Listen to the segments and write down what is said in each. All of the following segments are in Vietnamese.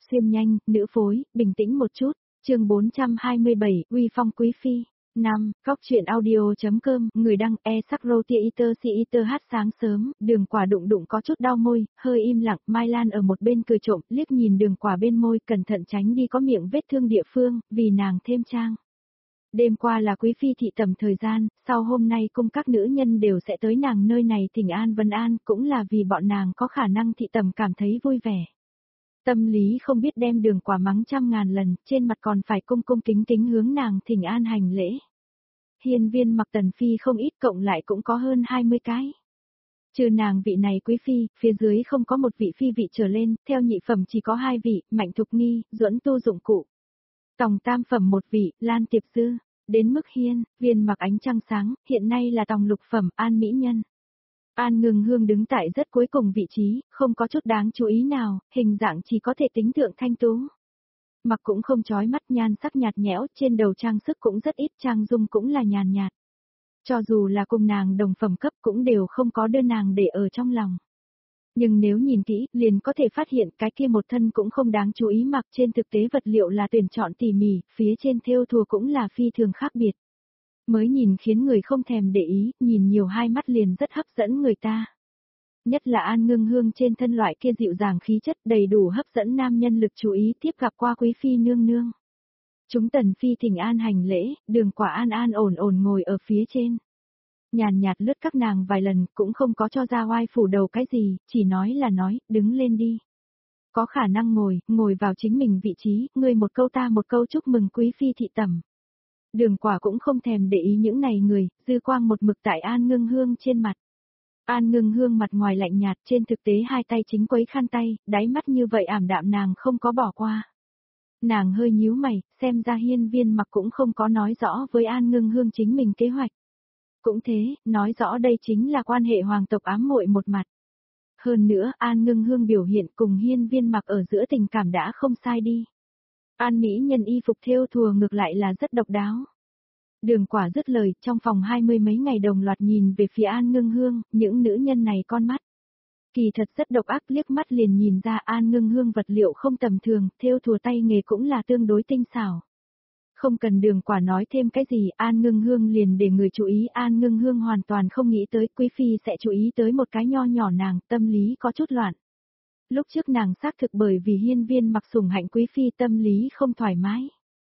Xuyên nhanh, nữ phối, bình tĩnh một chút. Chương 427, Uy phong quý phi. 5. Góc truyện audio.com, người đăng e-sakro Eater hát. Sáng sớm, Đường Quả đụng đụng có chút đau môi, hơi im lặng. Mai Lan ở một bên cười trộm, liếc nhìn Đường Quả bên môi, cẩn thận tránh đi có miệng vết thương địa phương, vì nàng thêm trang. Đêm qua là quý phi thị tẩm thời gian, sau hôm nay cung các nữ nhân đều sẽ tới nàng nơi này thỉnh an vân an, cũng là vì bọn nàng có khả năng thị tẩm cảm thấy vui vẻ. Tâm lý không biết đem Đường Quả mắng trăm ngàn lần, trên mặt còn phải cung cung kính kính hướng nàng thỉnh an hành lễ. Hiên viên mặc tần phi không ít, cộng lại cũng có hơn 20 cái. Trừ nàng vị này quý phi, phía dưới không có một vị phi vị trở lên, theo nhị phẩm chỉ có 2 vị, Mạnh Thục Nghi, Duẫn Tu dụng cụ. Tòng tam phẩm 1 vị, Lan Tiệp Dư. Đến mức hiên viên mặc ánh trăng sáng, hiện nay là tòng lục phẩm, An Mỹ Nhân. An Ngưng Hương đứng tại rất cuối cùng vị trí, không có chút đáng chú ý nào, hình dạng chỉ có thể tính thượng thanh tú. Mặc cũng không chói mắt, nhan sắc nhạt nhẽo, trên đầu trang sức cũng rất ít, trang dung cũng là nhàn nhạt. Cho dù là cùng nàng đồng phẩm cấp cũng đều không có đưa nàng để ở trong lòng. Nhưng nếu nhìn kỹ, liền có thể phát hiện cái kia một thân cũng không đáng chú ý, mặc trên thực tế vật liệu là tuyển chọn tỉ mỉ, phía trên thêu thùa cũng là phi thường khác biệt. Mới nhìn khiến người không thèm để ý, nhìn nhiều hai mắt liền rất hấp dẫn người ta. Nhất là An Ngưng Hương trên thân loại kia dịu dàng khí chất đầy đủ hấp dẫn nam nhân lực chú ý, tiếp gặp qua quý phi nương nương. Chúng tần phi thỉnh an hành lễ, Đường Quả an an ổn ổn ngồi ở phía trên. Nhàn nhạt lướt các nàng vài lần, cũng không có cho ra oai phủ đầu cái gì, chỉ nói là nói, đứng lên đi. Có khả năng ngồi vào chính mình vị trí, ngươi một câu ta một câu chúc mừng quý phi thị tẩm. Đường Quả cũng không thèm để ý những này người, dư quang một mực tại An Ngưng Hương trên mặt. An Ngưng Hương mặt ngoài lạnh nhạt, trên thực tế hai tay chính quấy khăn tay, đáy mắt như vậy ảm đạm nàng không có bỏ qua. Nàng hơi nhíu mày, xem ra hiên viên mặc cũng không có nói rõ với An Ngưng Hương chính mình kế hoạch. Cũng thế, nói rõ đây chính là quan hệ hoàng tộc ám muội một mặt. Hơn nữa, An Ngưng Hương biểu hiện cùng hiên viên mặc ở giữa tình cảm đã không sai đi. An Mỹ Nhân y phục thêu thùa ngược lại là rất độc đáo. Đường Quả dứt lời, trong phòng 20 mấy ngày đồng loạt nhìn về phía An Ngưng Hương, những nữ nhân này con mắt. Kỳ thật rất độc ác, liếc mắt liền nhìn ra An Ngưng Hương vật liệu không tầm thường, thêu thùa tay nghề cũng là tương đối tinh xảo. Không cần Đường Quả nói thêm cái gì, An Ngưng Hương liền để người chú ý. An Ngưng Hương hoàn toàn không nghĩ tới quý phi sẽ chú ý tới một cái nho nhỏ nàng, tâm lý có chút loạn. Lúc trước nàng xác thực bởi vì hiên viên mặc sủng hạnh quý phi tâm lý không thoải mái.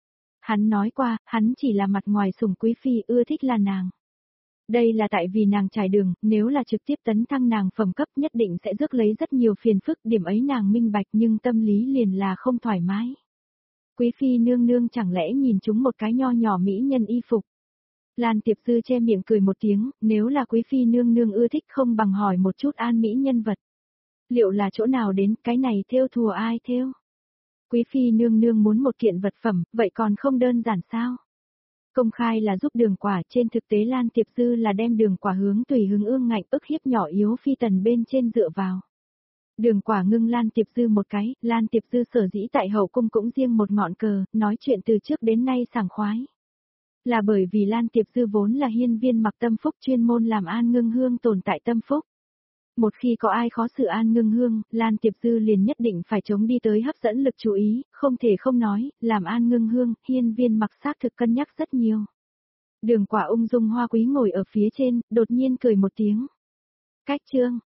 Hắn nói qua, hắn chỉ là mặt ngoài sủng quý phi, ưa thích là nàng. Đây là tại vì nàng trải đường, nếu là trực tiếp tấn thăng nàng phẩm cấp nhất định sẽ rước lấy rất nhiều phiền phức, điểm ấy nàng minh bạch nhưng tâm lý liền là không thoải mái. Quý phi nương nương chẳng lẽ nhìn chúng một cái nho nhỏ mỹ nhân y phục. Lan Tiệp Dư che miệng cười một tiếng, nếu là quý phi nương nương ưa thích không bằng hỏi một chút An Mỹ nhân vật. Liệu là chỗ nào đến, cái này thêu thùa ai thêu? Quý phi nương nương muốn một kiện vật phẩm, vậy còn không đơn giản sao? Công khai là giúp Đường Quả, trên thực tế Lan Tiệp Dư là đem Đường Quả hướng tùy hứng ương ngạnh ức hiếp nhỏ yếu phi tần bên trên dựa vào. Đường Quả ngưng Lan Tiệp Dư một cái, Lan Tiệp Dư sở dĩ tại hậu cung cũng riêng một ngọn cờ, nói chuyện từ trước đến nay sảng khoái. Là bởi vì Lan Tiệp Dư vốn là hiên viên mặc tâm phúc, chuyên môn làm An Ngưng Hương tồn tại tâm phúc. Một khi có ai khó xử An Ngưng Hương, Lan Tiệp Dư liền nhất định phải chống đi tới hấp dẫn lực chú ý, không thể không nói, làm An Ngưng Hương, hiên viên mặc xác thực cân nhắc rất nhiều. Đường Quả ung dung hoa quý ngồi ở phía trên, đột nhiên cười một tiếng. Cách chương,